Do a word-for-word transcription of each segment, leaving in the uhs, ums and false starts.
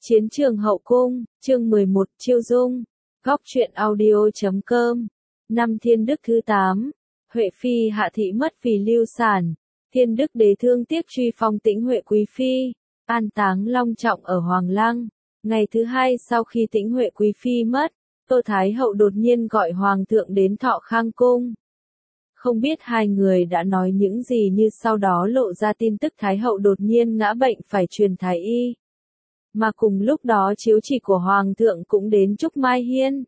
Chiến trường hậu cung, chương mười một, Chiêu Dung, góc truyện audio.com, năm Thiên Đức thứ tám, Huệ Phi hạ thị mất vì lưu sản, Thiên Đức đế thương tiếc truy phong Tĩnh Huệ quý phi, an táng long trọng ở Hoàng Lăng. Ngày thứ hai sau khi Tĩnh Huệ quý phi mất, Tô Thái hậu đột nhiên gọi hoàng thượng đến Thọ Khang cung. Không biết hai người đã nói những gì như sau đó lộ ra tin tức Thái hậu đột nhiên ngã bệnh phải truyền thái y. Mà cùng lúc đó chiếu chỉ của hoàng thượng cũng đến Trúc Mai Hiên.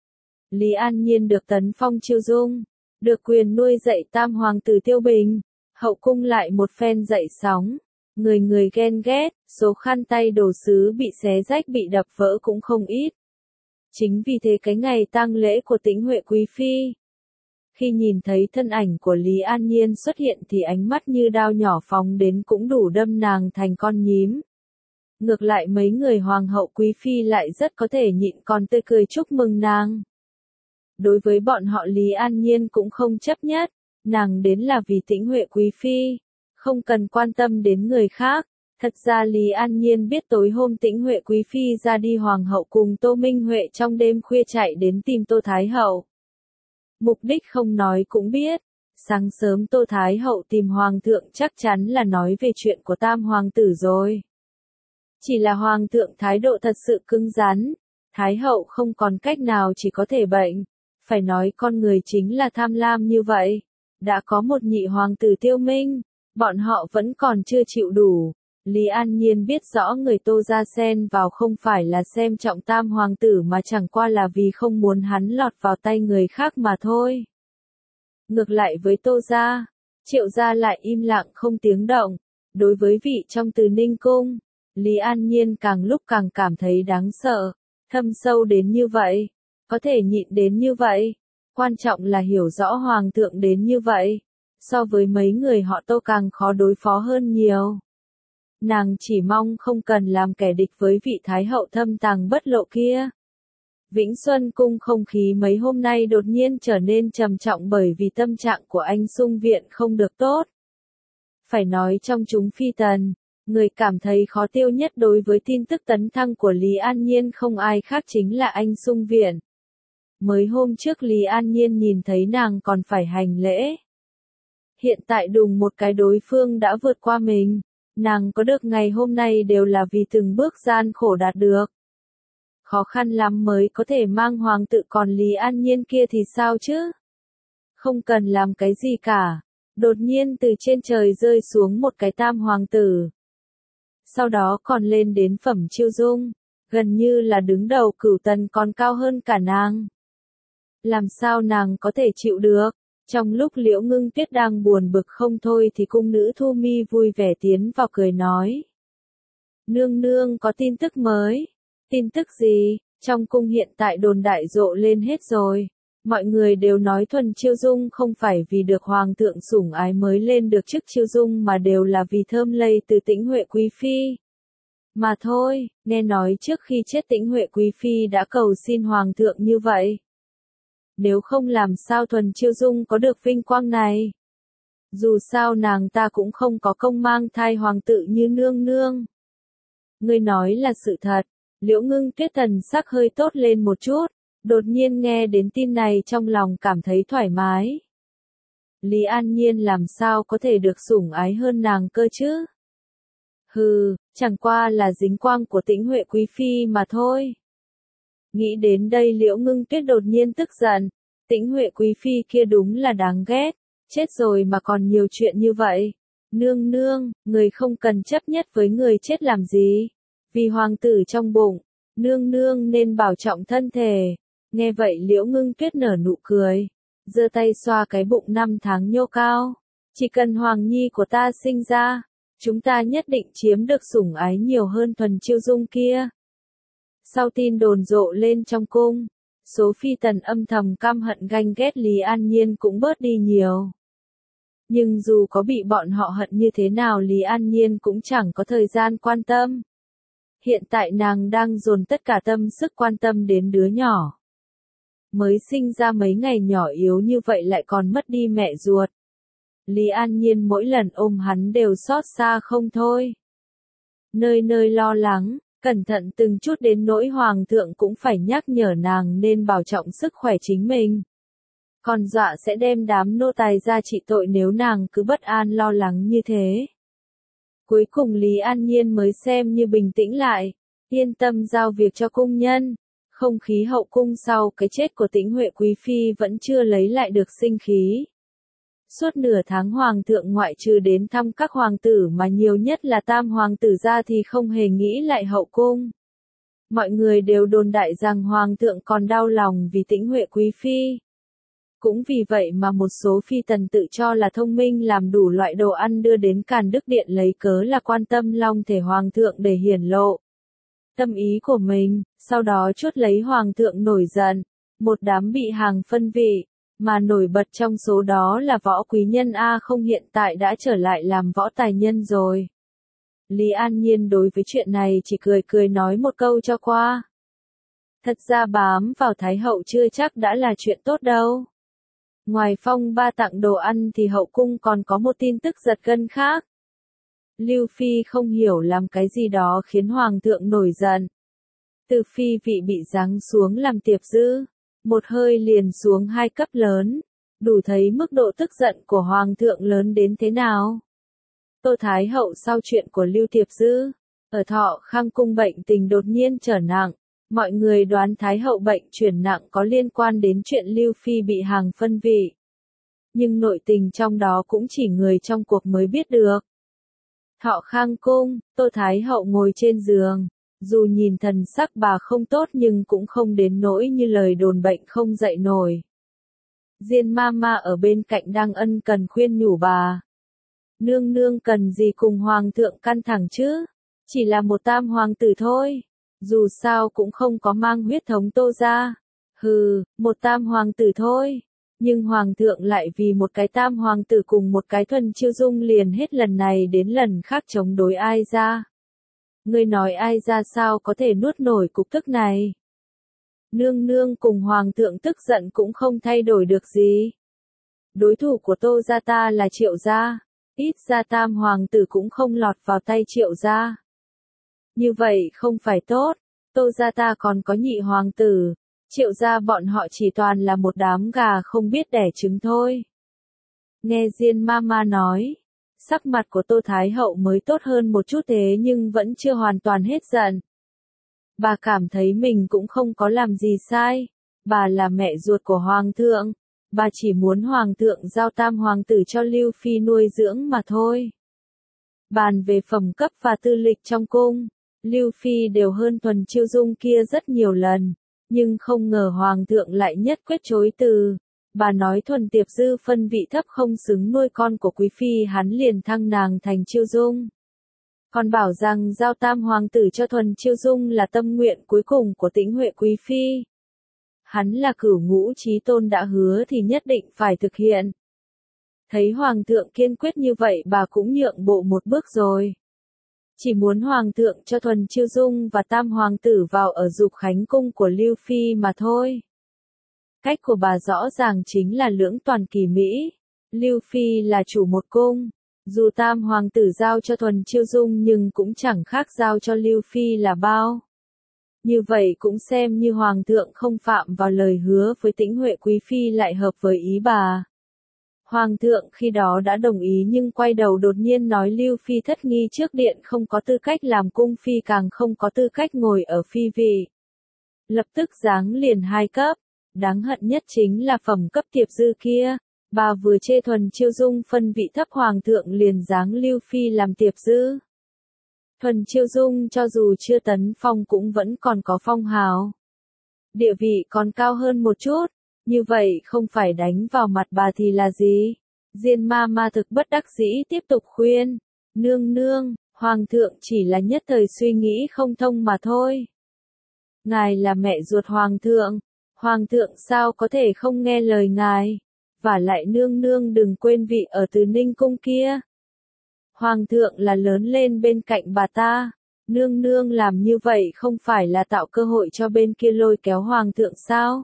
Lý An Nhiên được tấn phong Chiêu Dung, được quyền nuôi dạy tam hoàng tử Tiêu Bình, hậu cung lại một phen dậy sóng, người người ghen ghét, số khăn tay đồ sứ bị xé rách bị đập vỡ cũng không ít. Chính vì thế cái ngày tang lễ của Tĩnh Huệ quý phi, khi nhìn thấy thân ảnh của Lý An Nhiên xuất hiện thì ánh mắt như đao nhỏ phóng đến cũng đủ đâm nàng thành con nhím. Ngược lại mấy người hoàng hậu quý phi lại rất có thể nhịn còn tươi cười chúc mừng nàng. Đối với bọn họ Lý An Nhiên cũng không chấp nhất, nàng đến là vì Tĩnh Huệ quý phi, không cần quan tâm đến người khác. Thật ra Lý An Nhiên biết tối hôm Tĩnh Huệ quý phi ra đi hoàng hậu cùng Tô Minh Huệ trong đêm khuya chạy đến tìm Tô Thái hậu. Mục đích không nói cũng biết, sáng sớm Tô Thái hậu tìm hoàng thượng chắc chắn là nói về chuyện của tam hoàng tử rồi. Chỉ là hoàng thượng thái độ thật sự cứng rắn, Thái hậu không còn cách nào chỉ có thể bệnh, phải nói con người chính là tham lam như vậy. Đã có một nhị hoàng tử Tiêu Minh, bọn họ vẫn còn chưa chịu đủ. Lý An Nhiên biết rõ người Tô gia xen vào không phải là xem trọng tam hoàng tử mà chẳng qua là vì không muốn hắn lọt vào tay người khác mà thôi. Ngược lại với Tô gia, Triệu gia lại im lặng không tiếng động. Đối với vị trong Từ Ninh cung, Lý An Nhiên càng lúc càng cảm thấy đáng sợ, thâm sâu đến như vậy, có thể nhịn đến như vậy, quan trọng là hiểu rõ hoàng thượng đến như vậy, so với mấy người họ Tô càng khó đối phó hơn nhiều. Nàng chỉ mong không cần làm kẻ địch với vị thái hậu thâm tàng bất lộ kia. Vĩnh Xuân cung không khí mấy hôm nay đột nhiên trở nên trầm trọng bởi vì tâm trạng của anh Sung Viện không được tốt. Phải nói trong chúng phi tần, người cảm thấy khó tiêu nhất đối với tin tức tấn thăng của Lý An Nhiên không ai khác chính là anh Sung Viện. Mới hôm trước Lý An Nhiên nhìn thấy nàng còn phải hành lễ. Hiện tại đùng một cái đối phương đã vượt qua mình, nàng có được ngày hôm nay đều là vì từng bước gian khổ đạt được. Khó khăn lắm mới có thể mang hoàng tự còn Lý An Nhiên kia thì sao chứ? Không cần làm cái gì cả, đột nhiên từ trên trời rơi xuống một cái tam hoàng tử. Sau đó còn lên đến phẩm Chiêu Dung, gần như là đứng đầu cửu tần còn cao hơn cả nàng. Làm sao nàng có thể chịu được? Trong lúc Liễu Ngưng Tuyết đang buồn bực không thôi thì cung nữ Thu Mi vui vẻ tiến vào cười nói. Nương nương có tin tức mới. Tin tức gì? Trong cung hiện tại đồn đại rộ lên hết rồi. Mọi người đều nói thuần Chiêu Dung không phải vì được hoàng thượng sủng ái mới lên được chức Chiêu Dung mà đều là vì thơm lây từ Tĩnh Huệ quý phi. Mà thôi, nghe nói trước khi chết Tĩnh Huệ quý phi đã cầu xin hoàng thượng như vậy. Nếu không làm sao thuần Chiêu Dung có được vinh quang này. Dù sao nàng ta cũng không có công mang thai hoàng tử như nương nương. Ngươi nói là sự thật. Liễu Ngưng Tuyết thần sắc hơi tốt lên một chút, đột nhiên nghe đến tin này trong lòng cảm thấy thoải mái. Lý An Nhiên làm sao có thể được sủng ái hơn nàng cơ chứ? Hừ, chẳng qua là dính quang của Tĩnh Huệ quý phi mà thôi. Nghĩ đến đây Liễu Ngưng Tuyết đột nhiên tức giận, Tĩnh Huệ quý phi kia đúng là đáng ghét, chết rồi mà còn nhiều chuyện như vậy. Nương nương, người không cần chấp nhất với người chết làm gì? Vì hoàng tử trong bụng, nương nương nên bảo trọng thân thể. Nghe vậy Liễu Ngưng Tuyết nở nụ cười, giơ tay xoa cái bụng năm tháng nhô cao. Chỉ cần hoàng nhi của ta sinh ra, chúng ta nhất định chiếm được sủng ái nhiều hơn thuần Chiêu Dung kia. Sau tin đồn rộ lên trong cung, số phi tần âm thầm căm hận ganh ghét Lý An Nhiên cũng bớt đi nhiều. Nhưng dù có bị bọn họ hận như thế nào Lý An Nhiên cũng chẳng có thời gian quan tâm. Hiện tại nàng đang dồn tất cả tâm sức quan tâm đến đứa nhỏ. Mới sinh ra mấy ngày nhỏ yếu như vậy lại còn mất đi mẹ ruột. Lý An Nhiên mỗi lần ôm hắn đều xót xa không thôi. Nơi nơi lo lắng, Cẩn thận từng chút đến nỗi hoàng thượng cũng phải nhắc nhở nàng nên bảo trọng sức khỏe chính mình. Còn dọa sẽ đem đám nô tài ra trị tội nếu nàng cứ bất an lo lắng như thế. Cuối cùng Lý An Nhiên mới xem như bình tĩnh lại, yên tâm giao việc cho cung nhân. Không khí hậu cung sau cái chết của Tĩnh Huệ quý phi vẫn chưa lấy lại được sinh khí. Suốt nửa tháng hoàng thượng ngoại trừ đến thăm các hoàng tử mà nhiều nhất là tam hoàng tử ra thì không hề nghĩ lại hậu cung. Mọi người đều đồn đại rằng hoàng thượng còn đau lòng vì Tĩnh Huệ quý phi. Cũng vì vậy mà một số phi tần tự cho là thông minh làm đủ loại đồ ăn đưa đến Càn Đức Điện lấy cớ là quan tâm long thể hoàng thượng để hiển lộ tâm ý của mình, sau đó chuốt lấy hoàng thượng nổi giận, một đám bị hàng phân vị, mà nổi bật trong số đó là Võ Quý Nhân A không hiện tại đã trở lại làm võ tài nhân rồi. Lý An Nhiên đối với chuyện này chỉ cười cười nói một câu cho qua. Thật ra bám vào Thái Hậu chưa chắc đã là chuyện tốt đâu. Ngoài phong ba tặng đồ ăn thì hậu cung còn có một tin tức giật gân khác. Lưu Phi không hiểu làm cái gì đó khiến Hoàng thượng nổi giận. Từ phi vị bị giáng xuống làm tiệp dư, một hơi liền xuống hai cấp lớn, đủ thấy mức độ tức giận của Hoàng thượng lớn đến thế nào. Tô Thái Hậu sau chuyện của Lưu Tiệp Dư, ở Thọ Khang cung bệnh tình đột nhiên trở nặng, mọi người đoán Thái Hậu bệnh chuyển nặng có liên quan đến chuyện Lưu Phi bị hàng phân vị. Nhưng nội tình trong đó cũng chỉ người trong cuộc mới biết được. Thọ Khang cung, Tô Thái Hậu ngồi trên giường, dù nhìn thần sắc bà không tốt nhưng cũng không đến nỗi như lời đồn bệnh không dậy nổi. Diên Mama ở bên cạnh đang ân cần khuyên nhủ bà. Nương nương cần gì cùng hoàng thượng căng thẳng chứ, chỉ là một tam hoàng tử thôi, dù sao cũng không có mang huyết thống Tô ra. Hừ, một tam hoàng tử thôi. Nhưng hoàng thượng lại vì một cái tam hoàng tử cùng một cái Thuần Chiêu Dung liền hết lần này đến lần khác chống đối ai ra. Ngươi nói ai ra sao có thể nuốt nổi cục tức này. Nương nương cùng hoàng thượng tức giận cũng không thay đổi được gì. Đối thủ của Tô gia ta là Triệu gia, ít ra tam hoàng tử cũng không lọt vào tay Triệu gia. Như vậy không phải tốt, Tô gia ta còn có nhị hoàng tử. Triệu gia bọn họ chỉ toàn là một đám gà không biết đẻ trứng thôi. Nghe Diên Mama nói, sắc mặt của Tô Thái Hậu mới tốt hơn một chút thế nhưng vẫn chưa hoàn toàn hết giận. Bà cảm thấy mình cũng không có làm gì sai, bà là mẹ ruột của Hoàng thượng, bà chỉ muốn Hoàng thượng giao tam hoàng tử cho Lưu Phi nuôi dưỡng mà thôi. Bàn về phẩm cấp và tư lịch trong cung, Lưu Phi đều hơn Thuần Chiêu Dung kia rất nhiều lần. Nhưng không ngờ Hoàng thượng lại nhất quyết chối từ. Bà nói Thuần Tiệp Dư phân vị thấp không xứng nuôi con của quý phi hắn liền thăng nàng thành Chiêu Dung. Còn bảo rằng giao tam hoàng tử cho Thuần Chiêu Dung là tâm nguyện cuối cùng của Tĩnh Huệ quý phi. Hắn là cửu ngũ chí tôn đã hứa thì nhất định phải thực hiện. Thấy Hoàng thượng kiên quyết như vậy bà cũng nhượng bộ một bước rồi. Chỉ muốn Hoàng thượng cho Thuần Chiêu Dung và tam hoàng tử vào ở Dục Khánh cung của Lưu Phi mà thôi. Cách của bà rõ ràng chính là lưỡng toàn kỳ Mỹ. Lưu Phi là chủ một cung. Dù tam hoàng tử giao cho Thuần Chiêu Dung nhưng cũng chẳng khác giao cho Lưu Phi là bao. Như vậy cũng xem như Hoàng thượng không phạm vào lời hứa với Tĩnh Huệ quý phi lại hợp với ý bà. Hoàng thượng khi đó đã đồng ý nhưng quay đầu đột nhiên nói Lưu Phi thất nghi trước điện không có tư cách làm cung phi càng không có tư cách ngồi ở phi vị. Lập tức giáng liền hai cấp, đáng hận nhất chính là phẩm cấp Tiệp Dư kia, bà vừa chê Thuần Chiêu Dung phân vị thấp Hoàng thượng liền giáng Lưu Phi làm Tiệp Dư. Thuần Chiêu Dung cho dù chưa tấn phong cũng vẫn còn có phong hào. Địa vị còn cao hơn một chút. Như vậy không phải đánh vào mặt bà thì là gì? Diên Mama thực bất đắc dĩ tiếp tục khuyên. Nương nương, Hoàng thượng chỉ là nhất thời suy nghĩ không thông mà thôi. Ngài là mẹ ruột Hoàng thượng. Hoàng thượng sao có thể không nghe lời ngài? Và lại nương nương đừng quên vị ở Từ Ninh cung kia. Hoàng thượng là lớn lên bên cạnh bà ta. Nương nương làm như vậy không phải là tạo cơ hội cho bên kia lôi kéo Hoàng thượng sao?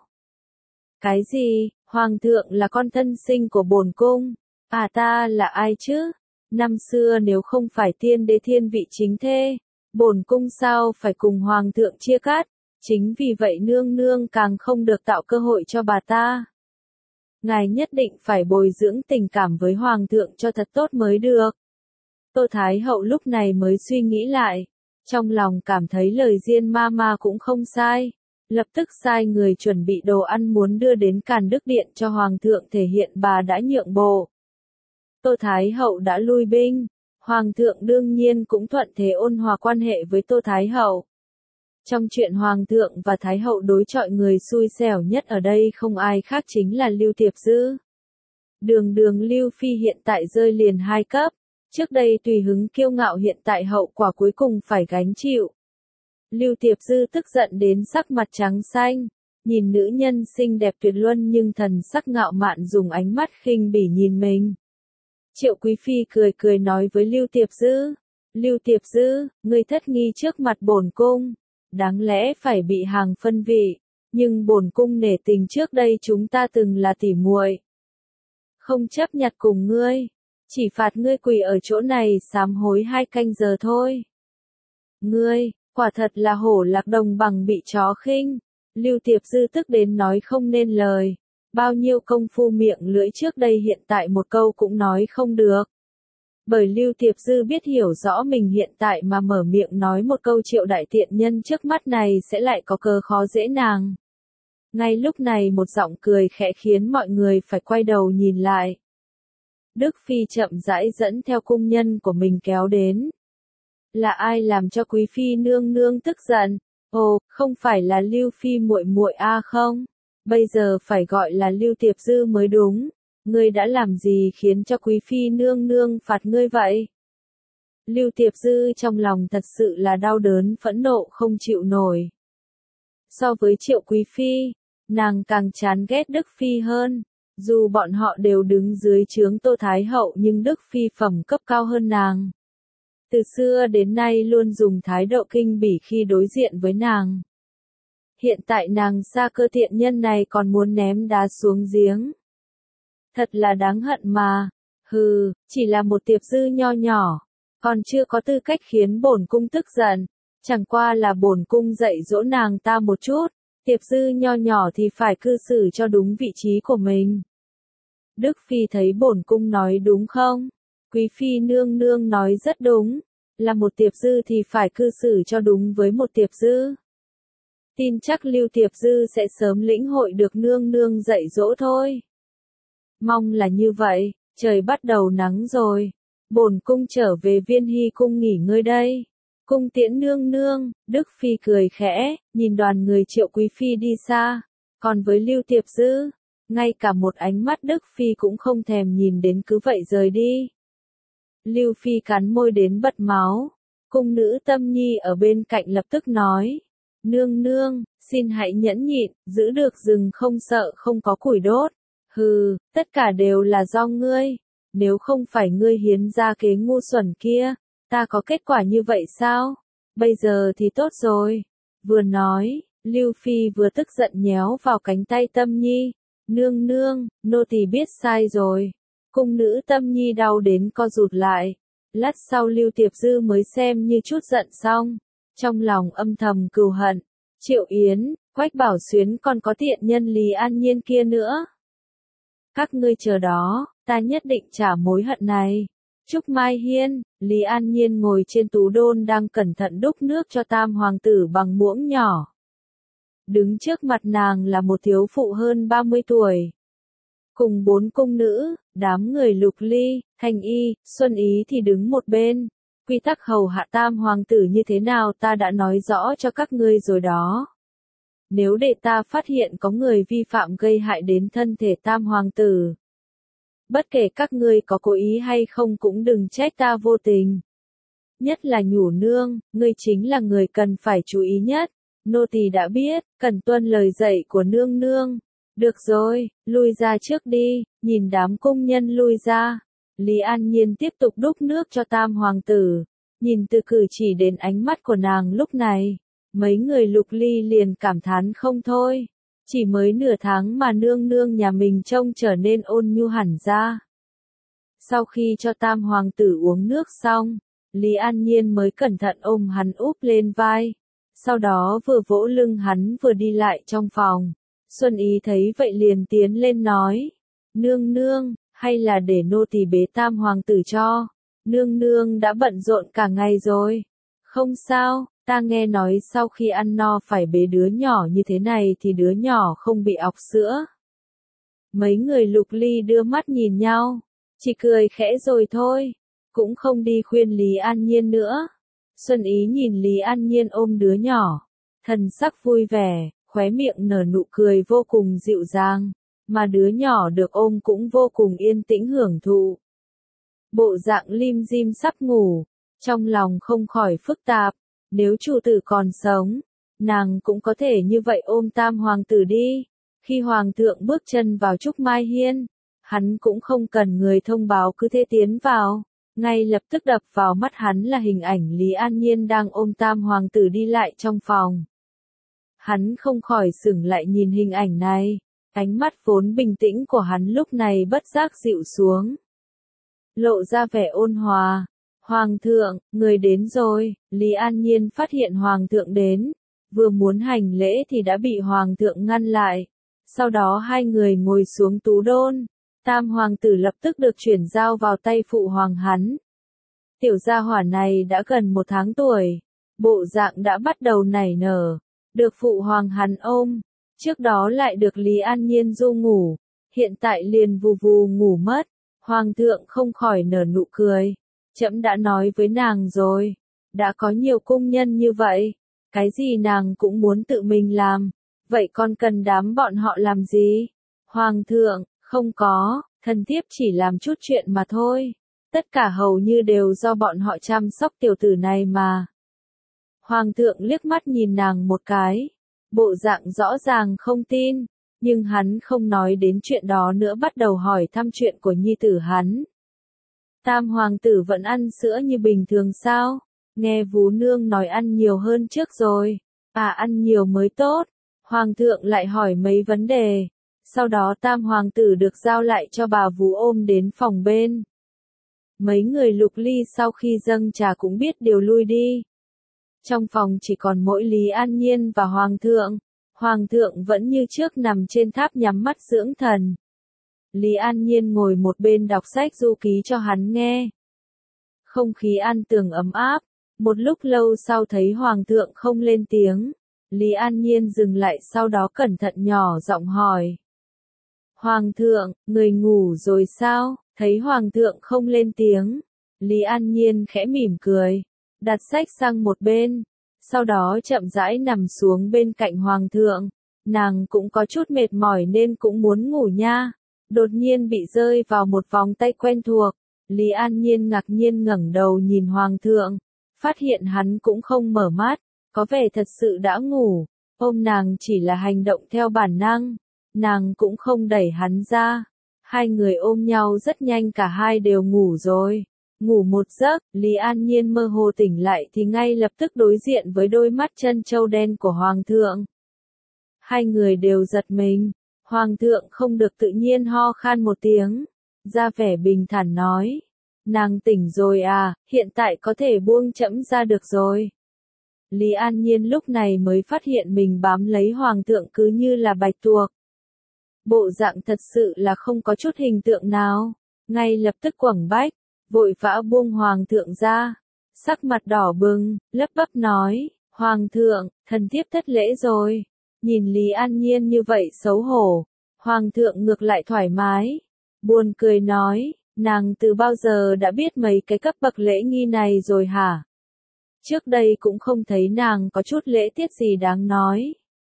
Cái gì, Hoàng thượng là con thân sinh của bổn cung, à ta là ai chứ? Năm xưa nếu không phải tiên đế thiên vị chính thê, Bổn cung sao phải cùng hoàng thượng chia cắt, chính vì vậy nương nương càng không được tạo cơ hội cho bà ta. Ngài nhất định phải bồi dưỡng tình cảm với hoàng thượng cho thật tốt mới được. Tô Thái Hậu lúc này mới suy nghĩ lại, trong lòng cảm thấy lời Diên ma ma cũng không sai, lập tức sai người chuẩn bị đồ ăn muốn đưa đến Càn Đức Điện cho hoàng thượng thể hiện bà đã nhượng bộ. Tô Thái Hậu đã lui binh, hoàng thượng đương nhiên cũng thuận thế ôn hòa quan hệ với Tô Thái Hậu. Trong chuyện hoàng thượng và thái hậu đối chọi, người xui xẻo nhất ở đây không ai khác chính là Lưu Tiệp Dư. Đường đường Lưu Phi hiện tại rơi liền hai cấp, trước đây tùy hứng kiêu ngạo hiện tại hậu quả cuối cùng phải gánh chịu. Lưu Tiệp Dư tức giận đến sắc mặt trắng xanh, nhìn nữ nhân xinh đẹp tuyệt luân nhưng thần sắc ngạo mạn dùng ánh mắt khinh bỉ nhìn mình. Triệu Quý Phi cười cười nói với Lưu Tiệp Dư, Lưu Tiệp Dư, ngươi thất nghi trước mặt bổn cung. Đáng lẽ phải bị hàng phân vị, nhưng bổn cung nể tình trước đây chúng ta từng là tỉ muội, không chấp nhặt cùng ngươi, chỉ phạt ngươi quỳ ở chỗ này sám hối hai canh giờ thôi. Ngươi, quả thật là hổ lạc đồng bằng bị chó khinh. Lưu Tiệp Dư tức đến nói không nên lời, bao nhiêu công phu miệng lưỡi trước đây hiện tại một câu cũng nói không được. Bởi Lưu Tiệp Dư biết hiểu rõ mình hiện tại mà mở miệng nói một câu Triệu đại tiện nhân trước mắt này sẽ lại có cớ khó dễ nàng. Ngay lúc này một giọng cười khẽ khiến mọi người phải quay đầu nhìn lại. Đức Phi chậm rãi dẫn theo cung nhân của mình kéo đến. Là ai làm cho Quý Phi nương nương tức giận? Ồ, không phải là Lưu Phi muội muội a không? Bây giờ phải gọi là Lưu Tiệp Dư mới đúng. Ngươi đã làm gì khiến cho Quý Phi nương nương phạt ngươi vậy? Lưu Tiệp Dư trong lòng thật sự là đau đớn phẫn nộ không chịu nổi. So với Triệu Quý Phi, nàng càng chán ghét Đức Phi hơn. Dù bọn họ đều đứng dưới trướng Tô Thái Hậu nhưng Đức Phi phẩm cấp cao hơn nàng. Từ xưa đến nay luôn dùng thái độ kinh bỉ khi đối diện với nàng. Hiện tại nàng xa cơ tiện nhân này còn muốn ném đá xuống giếng. Thật là đáng hận mà. Hừ, chỉ là một Tiệp Dư nho nhỏ, còn chưa có tư cách khiến bổn cung tức giận. Chẳng qua là bổn cung dạy dỗ nàng ta một chút, Tiệp Dư nho nhỏ thì phải cư xử cho đúng vị trí của mình. Đức Phi thấy bổn cung nói đúng không? Quý Phi nương nương nói rất đúng, là một Tiệp Dư thì phải cư xử cho đúng với một Tiệp Dư. Tin chắc Lưu Tiệp Dư sẽ sớm lĩnh hội được nương nương dạy dỗ thôi. Mong là như vậy, trời bắt đầu nắng rồi. Bổn cung trở về Viên Hy cung nghỉ ngơi đây. Cung tiễn nương nương, Đức Phi cười khẽ, nhìn đoàn người Triệu Quý Phi đi xa. Còn với Lưu Tiệp Dư, ngay cả một ánh mắt Đức Phi cũng không thèm nhìn đến cứ vậy rời đi. Lưu Phi cắn môi đến bật máu. Cung nữ Tâm Nhi ở bên cạnh lập tức nói. Nương nương, xin hãy nhẫn nhịn, giữ được rừng không sợ không có củi đốt. Hừ, tất cả đều là do ngươi. Nếu không phải ngươi hiến ra kế ngu xuẩn kia, ta có kết quả như vậy sao? Bây giờ thì tốt rồi. Vừa nói, Lưu Phi vừa tức giận nhéo vào cánh tay Tâm Nhi. Nương nương, nô tỳ biết sai rồi. Cung nữ Tâm Nhi đau đến co rụt lại. Lát sau Lưu Tiệp Dư mới xem như chút giận xong. Trong lòng âm thầm cừu hận. Triệu Yến, Quách Bảo Xuyến còn có tiện nhân Lý An Nhiên kia nữa. Các ngươi chờ đó, ta nhất định trả mối hận này. Trúc Mai Hiên, Lý An Nhiên ngồi trên tú đôn đang cẩn thận đúc nước cho tam hoàng tử bằng muỗng nhỏ. Đứng trước mặt nàng là một thiếu phụ hơn ba mươi tuổi. Cùng bốn cung nữ, đám người Lục Ly, Thanh Y, Xuân Ý thì đứng một bên. Quy tắc hầu hạ tam hoàng tử như thế nào ta đã nói rõ cho các ngươi rồi đó. Nếu để ta phát hiện có người vi phạm gây hại đến thân thể tam hoàng tử, bất kể các ngươi có cố ý hay không cũng đừng trách ta vô tình. Nhất là nhủ nương, ngươi chính là người cần phải chú ý nhất. Nô tỳ đã biết, cần tuân lời dạy của nương nương. Được rồi, lui ra trước đi. Nhìn đám cung nhân lui ra, Lý An Nhiên tiếp tục đúc nước cho tam hoàng tử. Nhìn từ cử chỉ đến ánh mắt của nàng lúc này, mấy người Lục Ly liền cảm thán không thôi. Chỉ mới nửa tháng mà nương nương nhà mình trông trở nên ôn nhu hẳn ra. Sau khi cho tam hoàng tử uống nước xong, Lý An Nhiên mới cẩn thận ôm hắn úp lên vai. Sau đó vừa vỗ lưng hắn vừa đi lại trong phòng. Xuân Ý thấy vậy liền tiến lên nói. Nương nương, hay là để nô tỳ bế tam hoàng tử cho. Nương nương đã bận rộn cả ngày rồi. Không sao, ta nghe nói sau khi ăn no phải bế đứa nhỏ như thế này thì đứa nhỏ không bị ọc sữa. Mấy người Lục Ly đưa mắt nhìn nhau, chỉ cười khẽ rồi thôi, cũng không đi khuyên Lý An Nhiên nữa. Xuân Ý nhìn Lý An Nhiên ôm đứa nhỏ, thần sắc vui vẻ, khóe miệng nở nụ cười vô cùng dịu dàng, mà đứa nhỏ được ôm cũng vô cùng yên tĩnh hưởng thụ. Bộ dạng lim dim sắp ngủ, trong lòng không khỏi phức tạp, nếu chủ tử còn sống, nàng cũng có thể như vậy ôm tam hoàng tử đi. Khi hoàng thượng bước chân vào Trúc Mai Hiên, hắn cũng không cần người thông báo cứ thế tiến vào, ngay lập tức đập vào mắt hắn là hình ảnh Lý An Nhiên đang ôm tam hoàng tử đi lại trong phòng. Hắn không khỏi sững lại nhìn hình ảnh này, ánh mắt vốn bình tĩnh của hắn lúc này bất giác dịu xuống, lộ ra vẻ ôn hòa. Hoàng thượng, người đến rồi. Lý An Nhiên phát hiện hoàng thượng đến, vừa muốn hành lễ thì đã bị hoàng thượng ngăn lại. Sau đó hai người ngồi xuống tú đôn, tam hoàng tử lập tức được chuyển giao vào tay phụ hoàng hắn. Tiểu gia hỏa này đã gần một tháng tuổi, bộ dạng đã bắt đầu nảy nở, được phụ hoàng hắn ôm, trước đó lại được Lý An Nhiên du ngủ, hiện tại liền vù vù ngủ mất. Hoàng thượng không khỏi nở nụ cười. Trẫm đã nói với nàng rồi, đã có nhiều cung nhân như vậy, cái gì nàng cũng muốn tự mình làm, vậy còn cần đám bọn họ làm gì? Hoàng thượng, không có, thần thiếp chỉ làm chút chuyện mà thôi, tất cả hầu như đều do bọn họ chăm sóc tiểu tử này mà. Hoàng thượng liếc mắt nhìn nàng một cái, bộ dạng rõ ràng không tin, nhưng hắn không nói đến chuyện đó nữa, bắt đầu hỏi thăm chuyện của nhi tử hắn. Tam hoàng tử vẫn ăn sữa như bình thường sao? Nghe Vú Nương nói ăn nhiều hơn trước rồi. À, ăn nhiều mới tốt. Hoàng thượng lại hỏi mấy vấn đề. Sau đó tam hoàng tử được giao lại cho bà Vú ôm đến phòng bên. Mấy người Lục Ly sau khi dâng trà cũng biết điều lui đi. Trong phòng chỉ còn mỗi Lý An Nhiên và hoàng thượng. Hoàng thượng vẫn như trước nằm trên tháp nhắm mắt dưỡng thần. Lý An Nhiên ngồi một bên đọc sách du ký cho hắn nghe. Không khí an tường ấm áp, một lúc lâu sau thấy hoàng thượng không lên tiếng, Lý An Nhiên dừng lại, sau đó cẩn thận nhỏ giọng hỏi. Hoàng thượng, người ngủ rồi sao? Thấy hoàng thượng không lên tiếng, Lý An Nhiên khẽ mỉm cười, đặt sách sang một bên, sau đó chậm rãi nằm xuống bên cạnh hoàng thượng. Nàng cũng có chút mệt mỏi nên cũng muốn ngủ nha. Đột nhiên bị rơi vào một vòng tay quen thuộc, Lý An Nhiên ngạc nhiên ngẩng đầu nhìn hoàng thượng, phát hiện hắn cũng không mở mắt, có vẻ thật sự đã ngủ. Ôm nàng chỉ là hành động theo bản năng, nàng cũng không đẩy hắn ra. Hai người ôm nhau rất nhanh, cả hai đều ngủ rồi. Ngủ một giấc, Lý An Nhiên mơ hồ tỉnh lại thì ngay lập tức đối diện với đôi mắt trân châu đen của hoàng thượng. Hai người đều giật mình. Hoàng thượng không được tự nhiên ho khan một tiếng, ra vẻ bình thản nói. Nàng tỉnh rồi à, hiện tại có thể buông trẫm ra được rồi. Lý An Nhiên lúc này mới phát hiện mình bám lấy hoàng thượng cứ như là bạch tuộc. Bộ dạng thật sự là không có chút hình tượng nào, ngay lập tức quẳng bách, vội vã buông hoàng thượng ra, sắc mặt đỏ bừng, lấp bắp nói, hoàng thượng, thần thiếp thất lễ rồi. Nhìn Lý An Nhiên như vậy xấu hổ, hoàng thượng ngược lại thoải mái, buồn cười nói, nàng từ bao giờ đã biết mấy cái cấp bậc lễ nghi này rồi hả? Trước đây cũng không thấy nàng có chút lễ tiết gì đáng nói.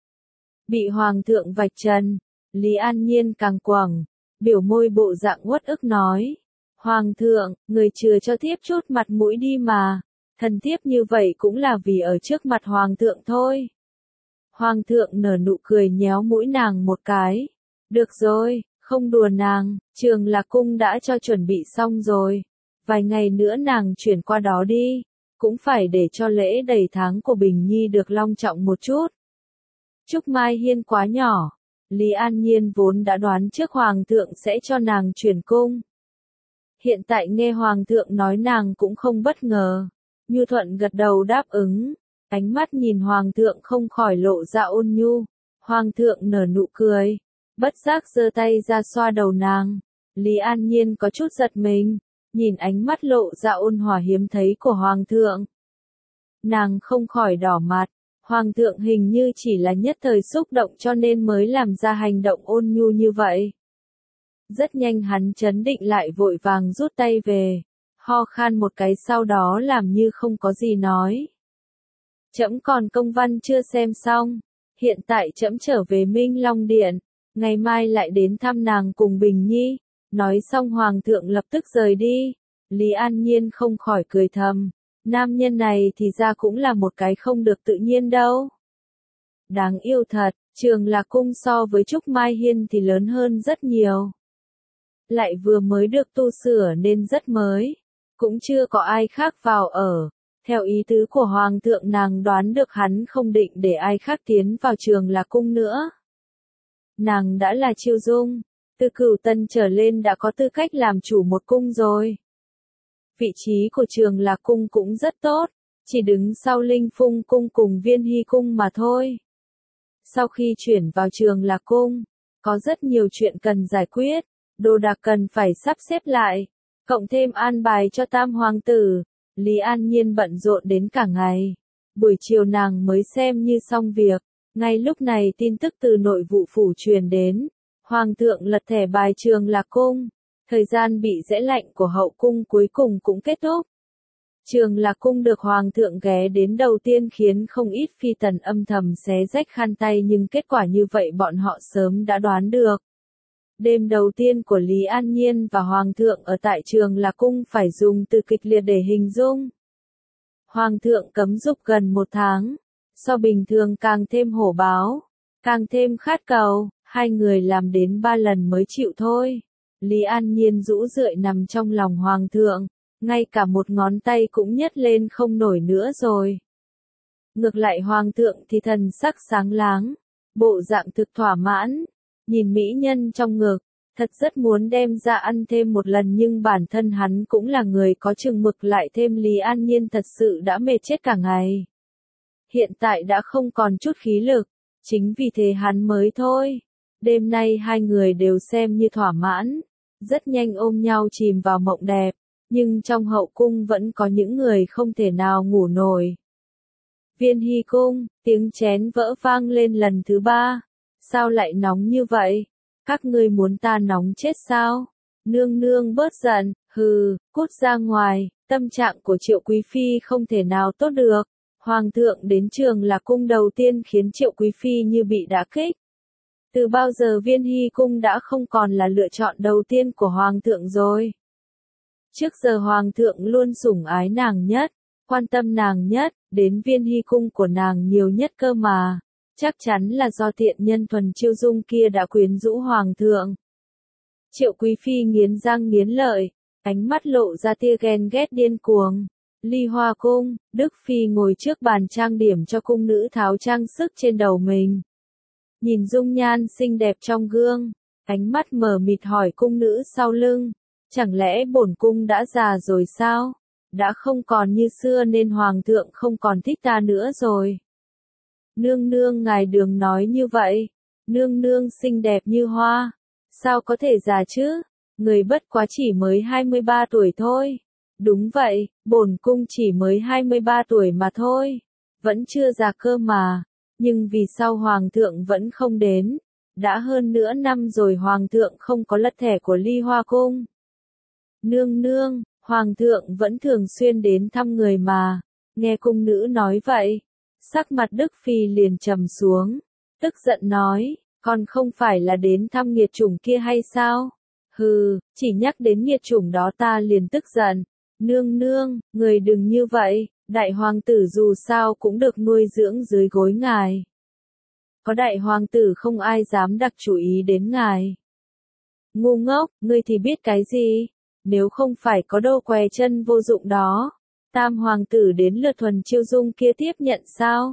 Bị hoàng thượng vạch trần, Lý An Nhiên càng quẳng, biểu môi bộ dạng uất ức nói, hoàng thượng, người chừa cho thiếp chút mặt mũi đi mà, thần thiếp như vậy cũng là vì ở trước mặt hoàng thượng thôi. Hoàng thượng nở nụ cười nhéo mũi nàng một cái. Được rồi, không đùa nàng, Trường Lạc Cung đã cho chuẩn bị xong rồi. Vài ngày nữa nàng chuyển qua đó đi, cũng phải để cho lễ đầy tháng của Bình Nhi được long trọng một chút. Trúc Mai Hiên quá nhỏ, Lý An Nhiên vốn đã đoán trước hoàng thượng sẽ cho nàng chuyển cung. Hiện tại nghe Hoàng thượng nói nàng cũng không bất ngờ. Nhu Thuận gật đầu đáp ứng, ánh mắt nhìn Hoàng thượng không khỏi lộ ra ôn nhu. Hoàng thượng nở nụ cười, bất giác giơ tay ra xoa đầu nàng. Lý An Nhiên có chút giật mình, nhìn ánh mắt lộ ra ôn hòa hiếm thấy của Hoàng thượng. Nàng không khỏi đỏ mặt, Hoàng thượng hình như chỉ là nhất thời xúc động cho nên mới làm ra hành động ôn nhu như vậy. Rất nhanh hắn trấn định lại vội vàng rút tay về, ho khan một cái sau đó làm như không có gì nói. Trẫm còn công văn chưa xem xong, hiện tại trẫm trở về Minh Long Điện, ngày mai lại đến thăm nàng cùng Bình Nhi. Nói xong Hoàng thượng lập tức rời đi, Lý An Nhiên không khỏi cười thầm, nam nhân này thì ra cũng là một cái không được tự nhiên đâu. Đáng yêu thật, Trường Lạc Cung so với Trúc Mai Hiên thì lớn hơn rất nhiều. Lại vừa mới được tu sửa nên rất mới, cũng chưa có ai khác vào ở. Theo ý tứ của Hoàng thượng nàng đoán được hắn không định để ai khác tiến vào Trường Lạc Cung nữa. Nàng đã là Chiêu Dung, từ Cửu Tân trở lên đã có tư cách làm chủ một cung rồi. Vị trí của Trường Lạc Cung cũng rất tốt, chỉ đứng sau Linh Phung Cung cùng Viên Hy Cung mà thôi. Sau khi chuyển vào Trường Lạc Cung, có rất nhiều chuyện cần giải quyết, đồ đạc cần phải sắp xếp lại, cộng thêm an bài cho tam hoàng tử. Lý An Nhiên bận rộn đến cả ngày. Buổi chiều nàng mới xem như xong việc. Ngay lúc này tin tức từ nội vụ phủ truyền đến. Hoàng thượng lật thẻ bài Trường Lạc Cung. Thời gian bị giẽ lạnh của hậu cung cuối cùng cũng kết thúc. Trường Lạc Cung được Hoàng thượng ghé đến đầu tiên khiến không ít phi tần âm thầm xé rách khăn tay, nhưng kết quả như vậy bọn họ sớm đã đoán được. Đêm đầu tiên của Lý An Nhiên và Hoàng thượng ở tại Trường Lạc Cung phải dùng từ kịch liệt để hình dung. Hoàng thượng cấm dục gần một tháng, so bình thường càng thêm hổ báo, càng thêm khát cầu, hai người làm đến ba lần mới chịu thôi. Lý An Nhiên rũ rượi nằm trong lòng Hoàng thượng, ngay cả một ngón tay cũng nhấc lên không nổi nữa rồi. Ngược lại Hoàng thượng thì thần sắc sáng láng, bộ dạng thực thỏa mãn. Nhìn mỹ nhân trong ngực, thật rất muốn đem ra ăn thêm một lần, nhưng bản thân hắn cũng là người có chừng mực, lại thêm Lý An Nhiên thật sự đã mệt chết cả ngày. Hiện tại đã không còn chút khí lực, chính vì thế hắn mới thôi. Đêm nay hai người đều xem như thỏa mãn, rất nhanh ôm nhau chìm vào mộng đẹp, nhưng trong hậu cung vẫn có những người không thể nào ngủ nổi. Viên Hy Cung, tiếng chén vỡ vang lên lần thứ ba. Sao lại nóng như vậy? Các ngươi muốn ta nóng chết sao? Nương nương bớt giận, hừ, cút ra ngoài. Tâm trạng của Triệu Quý Phi không thể nào tốt được. Hoàng thượng đến Trường Lạc Cung đầu tiên khiến Triệu Quý Phi như bị đả kích. Từ bao giờ Viên Hy Cung đã không còn là lựa chọn đầu tiên của Hoàng thượng rồi? Trước giờ Hoàng thượng luôn sủng ái nàng nhất, quan tâm nàng nhất, đến Viên Hy Cung của nàng nhiều nhất cơ mà. Chắc chắn là do tiện nhân Thuần Chiêu Dung kia đã quyến rũ Hoàng thượng. Triệu Quý Phi nghiến răng nghiến lợi, ánh mắt lộ ra tia ghen ghét điên cuồng. Ly Hoa Cung, Đức Phi ngồi trước bàn trang điểm cho cung nữ tháo trang sức trên đầu mình. Nhìn dung nhan xinh đẹp trong gương, ánh mắt mờ mịt hỏi cung nữ sau lưng, chẳng lẽ bổn cung đã già rồi sao? Đã không còn như xưa nên Hoàng thượng không còn thích ta nữa rồi. Nương nương ngài đừng nói như vậy, nương nương xinh đẹp như hoa, sao có thể già chứ, người bất quá chỉ mới hai mươi ba tuổi thôi. Đúng vậy, bổn cung chỉ mới hai mươi ba tuổi mà thôi, vẫn chưa già cơ mà, nhưng vì sao Hoàng thượng vẫn không đến, đã hơn nửa năm rồi Hoàng thượng không có lật thẻ của Ly Hoa Cung. Nương nương, Hoàng thượng vẫn thường xuyên đến thăm người mà, nghe cung nữ nói vậy. Sắc mặt Đức Phi liền trầm xuống, tức giận nói, còn không phải là đến thăm nghiệt chủng kia hay sao? Hừ, chỉ nhắc đến nghiệt chủng đó ta liền tức giận. Nương nương, người đừng như vậy, đại hoàng tử dù sao cũng được nuôi dưỡng dưới gối ngài. Có đại hoàng tử không ai dám đặc chú ý đến ngài. Ngu ngốc, ngươi thì biết cái gì? Nếu không phải có đô què chân vô dụng đó, tam hoàng tử đến lượt Thuần Chiêu Dung kia tiếp nhận sao?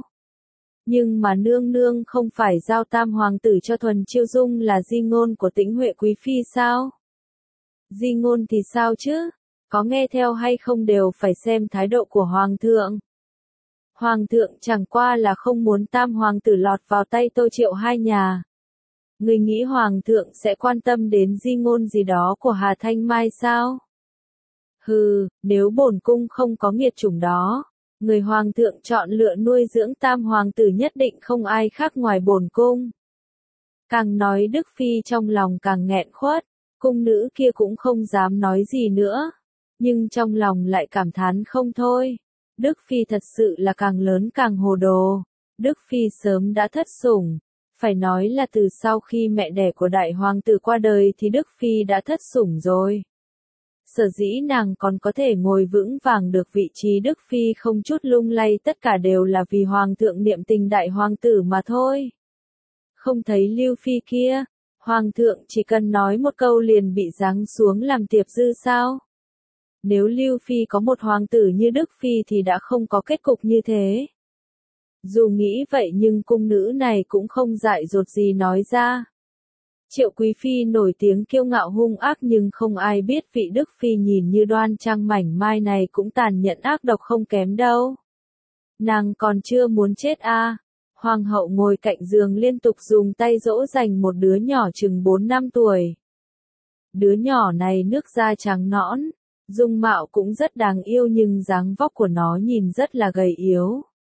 Nhưng mà nương nương không phải giao tam hoàng tử cho Thuần Chiêu Dung là di ngôn của Tĩnh Huệ Quý Phi sao? Di ngôn thì sao chứ? Có nghe theo hay không đều phải xem thái độ của Hoàng thượng. Hoàng thượng chẳng qua là không muốn tam hoàng tử lọt vào tay Tô Triệu hai nhà. Người nghĩ Hoàng thượng sẽ quan tâm đến di ngôn gì đó của Hà Thanh Mai sao? Hừ, nếu bổn cung không có nghiệt chủng đó, người Hoàng thượng chọn lựa nuôi dưỡng tam hoàng tử nhất định không ai khác ngoài bổn cung. Càng nói Đức Phi trong lòng càng nghẹn khuất, cung nữ kia cũng không dám nói gì nữa, nhưng trong lòng lại cảm thán không thôi. Đức Phi thật sự là càng lớn càng hồ đồ. Đức Phi sớm đã thất sủng. Phải nói là từ sau khi mẹ đẻ của đại hoàng tử qua đời thì Đức Phi đã thất sủng rồi. Sở dĩ nàng còn có thể ngồi vững vàng được vị trí Đức Phi không chút lung lay tất cả đều là vì Hoàng thượng niệm tình đại hoàng tử mà thôi. Không thấy Lưu Phi kia, Hoàng thượng chỉ cần nói một câu liền bị giáng xuống làm tiệp dư sao? Nếu Lưu Phi có một hoàng tử như Đức Phi thì đã không có kết cục như thế. Dù nghĩ vậy nhưng cung nữ này cũng không dại dột gì nói ra. Triệu Quý Phi nổi tiếng kiêu ngạo hung ác nhưng không ai biết vị Đức Phi nhìn như đoan trang mảnh mai này cũng tàn nhẫn ác độc không kém đâu. Nàng còn chưa muốn chết à. Hoàng hậu ngồi cạnh giường liên tục dùng tay dỗ dành một đứa nhỏ chừng bốn năm tuổi. Đứa nhỏ này nước da trắng nõn, dung mạo cũng rất đáng yêu nhưng dáng vóc của nó nhìn rất là gầy yếu.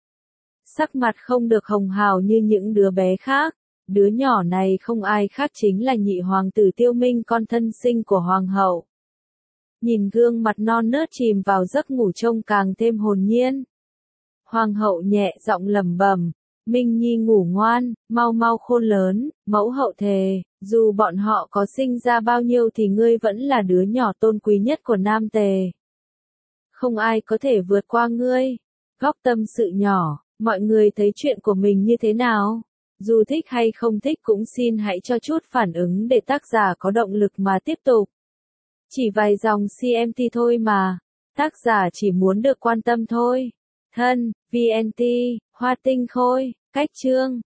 Sắc mặt không được hồng hào như những đứa bé khác. Đứa nhỏ này không ai khác chính là nhị hoàng tử Tiêu Minh con thân sinh của hoàng hậu. Nhìn gương mặt non nớt chìm vào giấc ngủ trông càng thêm hồn nhiên. Hoàng hậu nhẹ giọng lẩm bẩm, Minh Nhi ngủ ngoan, mau mau khôn lớn, mẫu hậu thề, dù bọn họ có sinh ra bao nhiêu thì ngươi vẫn là đứa nhỏ tôn quý nhất của Nam Tề. Không ai có thể vượt qua ngươi. Góc tâm sự nhỏ, mọi người thấy chuyện của mình như thế nào? Dù thích hay không thích cũng xin hãy cho chút phản ứng để tác giả có động lực mà tiếp tục. Chỉ vài dòng xê em tê thôi mà, tác giả chỉ muốn được quan tâm thôi. Thân, vê en tê, Hoa Tinh Khôi, Cách Chương.